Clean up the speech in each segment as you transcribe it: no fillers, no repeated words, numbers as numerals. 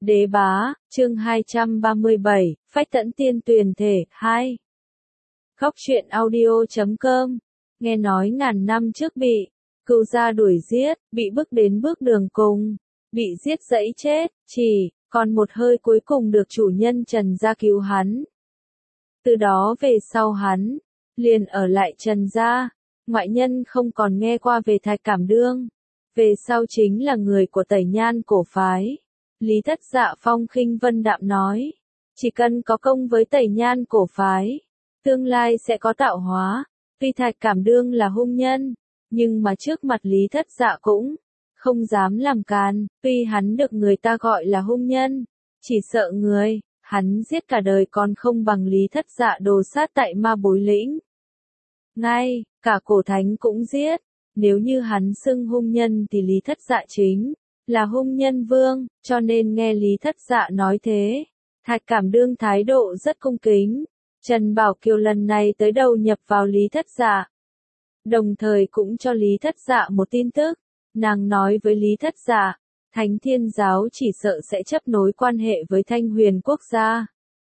Đế bá, chương 237, phách tẫn tiên tuyền thể, 2. Góc truyện audio.com. Nghe nói ngàn năm trước bị cừu gia đuổi giết, bị bước đến bước đường cùng, bị giết dẫy chết, chỉ còn một hơi cuối cùng được chủ nhân Trần gia cứu hắn. Từ đó về sau hắn liền ở lại Trần gia, ngoại nhân không còn nghe qua về Thạch Cảm Đương, về sau chính là người của Tẩy Nhan cổ phái. Lý Thất Dạ phong khinh vân đạm nói, chỉ cần có công với Tẩy Nhan cổ phái, tương lai sẽ có tạo hóa. Tuy Thạch Cảm Đương là hung nhân, nhưng mà trước mặt Lý Thất Dạ cũng không dám làm càn, tuy hắn được người ta gọi là hung nhân, chỉ sợ người hắn giết cả đời còn không bằng Lý Thất Dạ đồ sát tại Ma Bối Lĩnh. Ngay cả cổ thánh cũng giết, nếu như hắn xưng hung nhân thì Lý Thất Dạ chính là hung nhân vương, cho nên nghe Lý Thất Dạ nói thế, Thạch Cảm Đương thái độ rất cung kính. Trần Bảo Kiều lần này tới đầu nhập vào Lý Thất Dạ, đồng thời cũng cho Lý Thất Dạ một tin tức, nàng nói với Lý Thất Dạ, Thánh Thiên Giáo chỉ sợ sẽ chấp nối quan hệ với Thanh Huyền Quốc gia.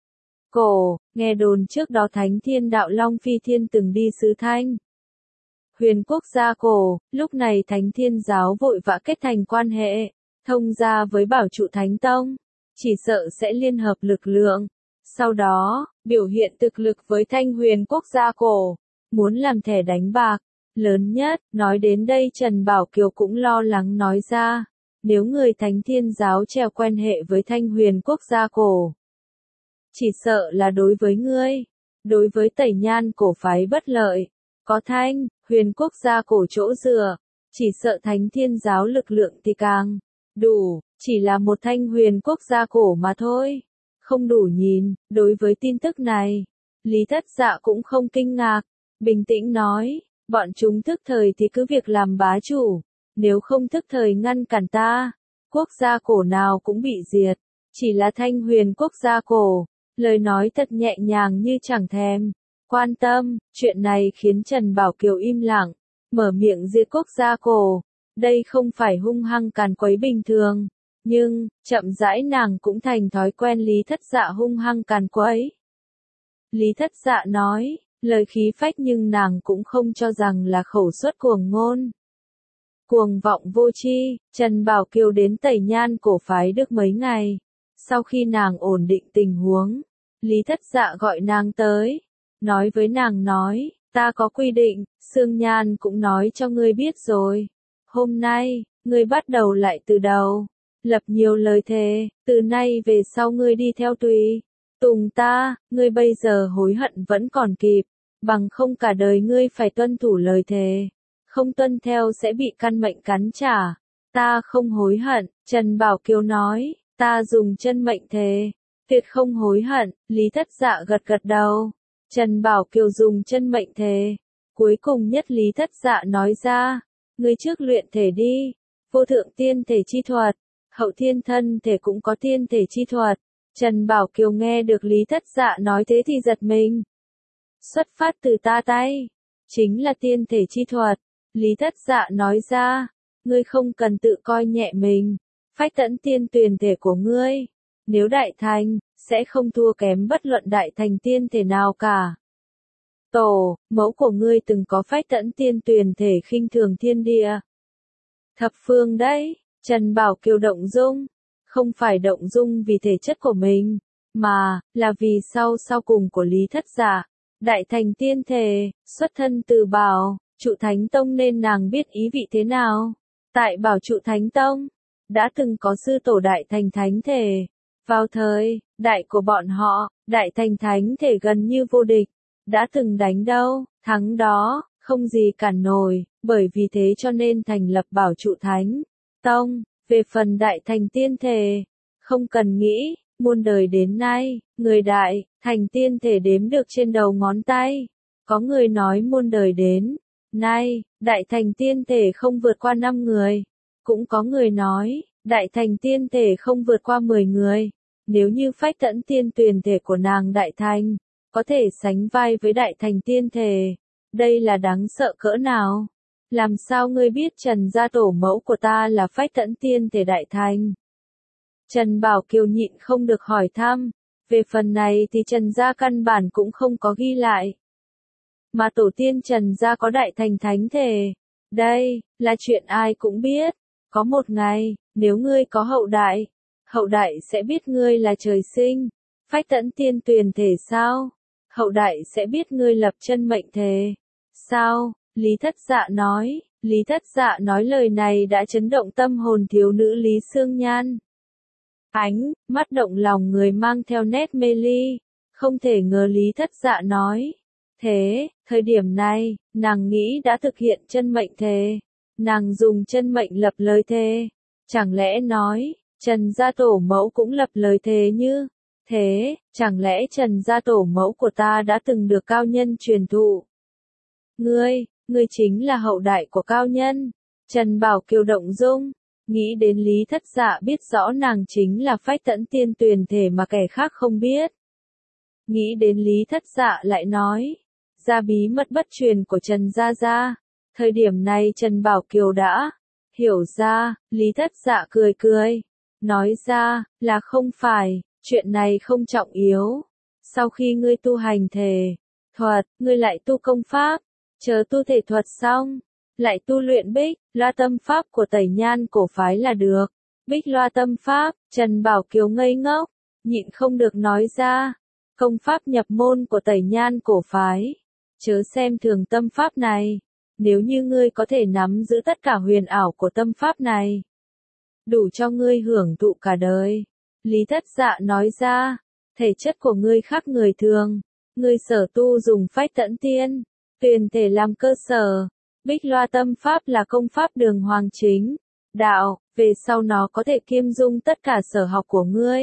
Cổ, nghe đồn trước đó Thánh Thiên Đạo Long Phi Thiên từng đi xứ Thanh Huyền Quốc gia cổ, lúc này Thánh Thiên Giáo vội vã kết thành quan hệ, thông gia với Bảo Trụ Thánh Tông, chỉ sợ sẽ liên hợp lực lượng, sau đó biểu hiện thực lực với Thanh Huyền Quốc gia cổ, muốn làm thẻ đánh bạc lớn nhất. Nói đến đây Trần Bảo Kiều cũng lo lắng nói ra, nếu người Thánh Thiên Giáo treo quen hệ với Thanh Huyền Quốc gia cổ, chỉ sợ là đối với ngươi, đối với Tẩy Nhan cổ phái bất lợi. Có Thanh Huyền Quốc gia cổ chỗ dựa, chỉ sợ Thánh Thiên Giáo lực lượng thì càng đủ, chỉ là một Thanh Huyền Quốc gia cổ mà thôi, không đủ nhìn. Đối với tin tức này, Lý Thất Dạ cũng không kinh ngạc, bình tĩnh nói, bọn chúng thức thời thì cứ việc làm bá chủ, nếu không thức thời ngăn cản ta, quốc gia cổ nào cũng bị diệt, chỉ là Thanh Huyền Quốc gia cổ. Lời nói thật nhẹ nhàng như chẳng thèm quan tâm. Chuyện này khiến Trần Bảo Kiều im lặng, mở miệng diệt quốc gia cổ, đây không phải hung hăng càn quấy bình thường, nhưng chậm rãi nàng cũng thành thói quen Lý Thất Dạ hung hăng càn quấy. Lý Thất Dạ nói, lời khí phách nhưng nàng cũng không cho rằng là khẩu suất cuồng ngôn. Cuồng vọng vô tri. Trần Bảo Kiều đến Tẩy Nhan cổ phái được mấy ngày, sau khi nàng ổn định tình huống, Lý Thất Dạ gọi nàng tới, nói với nàng nói, ta có quy định, Sương Nhan cũng nói cho ngươi biết rồi. Hôm nay, ngươi bắt đầu lại từ đầu, lập nhiều lời thề, từ nay về sau ngươi đi theo tùy tùng ta, ngươi bây giờ hối hận vẫn còn kịp, bằng không cả đời ngươi phải tuân thủ lời thề, không tuân theo sẽ bị căn mệnh cắn trả. Ta không hối hận, Trần Bảo Kiều nói, ta dùng chân mệnh thề, tuyệt không hối hận. Lý Thất Dạ gật gật đầu. Trần Bảo Kiều dùng chân mệnh thề. Cuối cùng nhất Lý Thất Dạ nói ra, ngươi trước luyện thể đi, vô thượng tiên thể chi thuật, hậu thiên thân thể cũng có tiên thể chi thuật. Trần Bảo Kiều nghe được Lý Thất Dạ nói thế thì giật mình. Xuất phát từ ta tay, chính là tiên thể chi thuật. Lý Thất Dạ nói ra, ngươi không cần tự coi nhẹ mình, phách tẫn tiên tuyền thể của ngươi, nếu đại thành, sẽ không thua kém bất luận đại thành tiên thể nào cả. Tổ, mẫu của ngươi từng có phách tẫn tiên tuyền thể khinh thường thiên địa thập phương đấy. Trần Bảo Kiều động dung, không phải động dung vì thể chất của mình, mà là vì sau cùng của Lý Thất Dạ, đại thành tiên thể, xuất thân từ Bảo Trụ Thánh Tông nên nàng biết ý vị thế nào. Tại Bảo Trụ Thánh Tông, đã từng có sư tổ đại thành thánh thể, vào thời đại của bọn họ, đại thành thánh thể gần như vô địch, đã từng đánh đâu thắng đó, không gì cản nổi, bởi vì thế cho nên thành lập Bảo Trụ Thánh Tông. Về phần đại thành tiên thể, không cần nghĩ, muôn đời đến nay, người đại thành tiên thể đếm được trên đầu ngón tay. Có người nói muôn đời đến nay, đại thành tiên thể không vượt qua 5 người, cũng có người nói, đại thành tiên thể không vượt qua 10 người. Nếu như phách tẫn tiên tuyền thể của nàng đại thành, có thể sánh vai với đại thành tiên thể, đây là đáng sợ cỡ nào? Làm sao ngươi biết Trần gia tổ mẫu của ta là phách tẫn tiên thể đại thành? Trần Bảo Kiều nhịn không được hỏi thăm. Về phần này thì Trần gia căn bản cũng không có ghi lại. Mà tổ tiên Trần gia có đại thành thánh thể. Đây, là chuyện ai cũng biết. Có một ngày, nếu ngươi có hậu đại sẽ biết ngươi là trời sinh. Phách tẫn tiên tuyền thể sao? Hậu đại sẽ biết ngươi lập chân mệnh thể. Sao? Lý Thất Dạ nói. Lý Thất Dạ nói lời này đã chấn động tâm hồn thiếu nữ Lý Sương Nhan. Mắt động lòng người mang theo nét mê ly. Không thể ngờ Lý Thất Dạ nói. Thế, thời điểm này, nàng nghĩ đã thực hiện chân mệnh thề. Nàng dùng chân mệnh lập lời thề. Chẳng lẽ nói, Trần gia tổ mẫu cũng lập lời thề như thế, chẳng lẽ Trần gia tổ mẫu của ta đã từng được cao nhân truyền thụ? Ngươi chính là hậu đại của cao nhân. Trần Bảo Kiều động dung, nghĩ đến Lý Thất Dạ biết rõ nàng chính là phách tẫn tiên tuyền thể mà kẻ khác không biết. Nghĩ đến Lý Thất Dạ lại nói, ra bí mật bất truyền của Trần gia. Thời điểm này Trần Bảo Kiều đã hiểu ra. Lý Thất Dạ cười, nói ra, là không phải, chuyện này không trọng yếu. Sau khi ngươi tu hành thể thuật, ngươi lại tu công pháp, chờ tu thể thuật xong, lại tu luyện bích loa tâm pháp của Tẩy Nhan cổ phái là được. Bích loa tâm pháp, Trần Bảo Kiều ngây ngốc, nhịn không được nói ra, công pháp nhập môn của Tẩy Nhan cổ phái. Chớ xem thường tâm pháp này, nếu như ngươi có thể nắm giữ tất cả huyền ảo của tâm pháp này, đủ cho ngươi hưởng thụ cả đời. Lý Thất Dạ nói ra, thể chất của ngươi khác người thường, ngươi sở tu dùng phách tẫn tiên tuyền thể làm cơ sở. Bích loa tâm pháp là công pháp đường hoàng chính đạo, về sau nó có thể kiêm dung tất cả sở học của ngươi.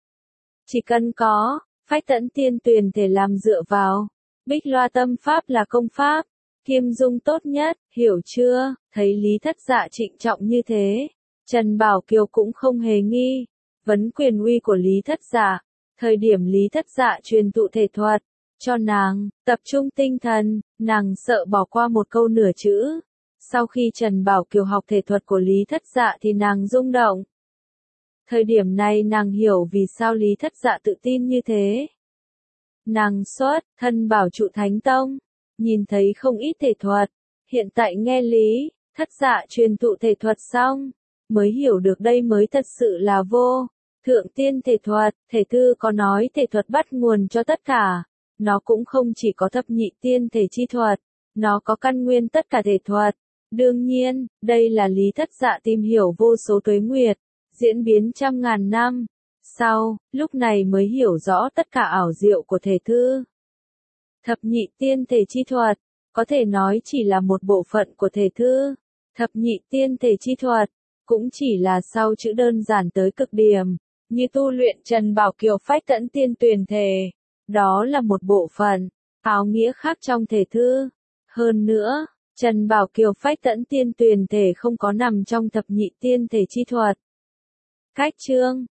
Chỉ cần có phách tẫn tiên tuyền thể làm dựa vào, bích loa tâm pháp là công pháp kiêm dung tốt nhất, hiểu chưa? Thấy Lý Thất Dạ trịnh trọng như thế, Trần Bảo Kiều cũng không hề nghi vấn quyền uy của Lý Thất Dạ. Thời điểm Lý Thất Dạ truyền thụ thể thuật cho nàng, tập trung tinh thần, nàng sợ bỏ qua một câu nửa chữ. Sau khi Trần Bảo Kiều học thể thuật của Lý Thất Dạ thì nàng rung động. Thời điểm này nàng hiểu vì sao Lý Thất Dạ tự tin như thế. Nàng xuất thân Bảo Trụ Thánh Tông, nhìn thấy không ít thể thuật, hiện tại nghe Lý Thất Dạ truyền thụ thể thuật xong, mới hiểu được đây mới thật sự là vô thượng tiên thể thuật. Thể thư có nói thể thuật bắt nguồn cho tất cả, nó cũng không chỉ có thập nhị tiên thể chi thuật, nó có căn nguyên tất cả thể thuật. Đương nhiên, đây là Lý Thất Dạ tìm hiểu vô số tuế nguyệt, diễn biến trăm ngàn năm. Sau, lúc này mới hiểu rõ tất cả ảo diệu của thể thư. Thập nhị tiên thể chi thuật, có thể nói chỉ là một bộ phận của thể thư. Thập nhị tiên thể chi thuật, cũng chỉ là sau chữ đơn giản tới cực điểm, như tu luyện Trần Bảo Kiều phách tẫn tiên tuyền thể. Đó là một bộ phận, áo nghĩa khác trong thể thư. Hơn nữa, Trần Bảo Kiều phách tẫn tiên tuyền thể không có nằm trong thập nhị tiên thể chi thuật. Cách chương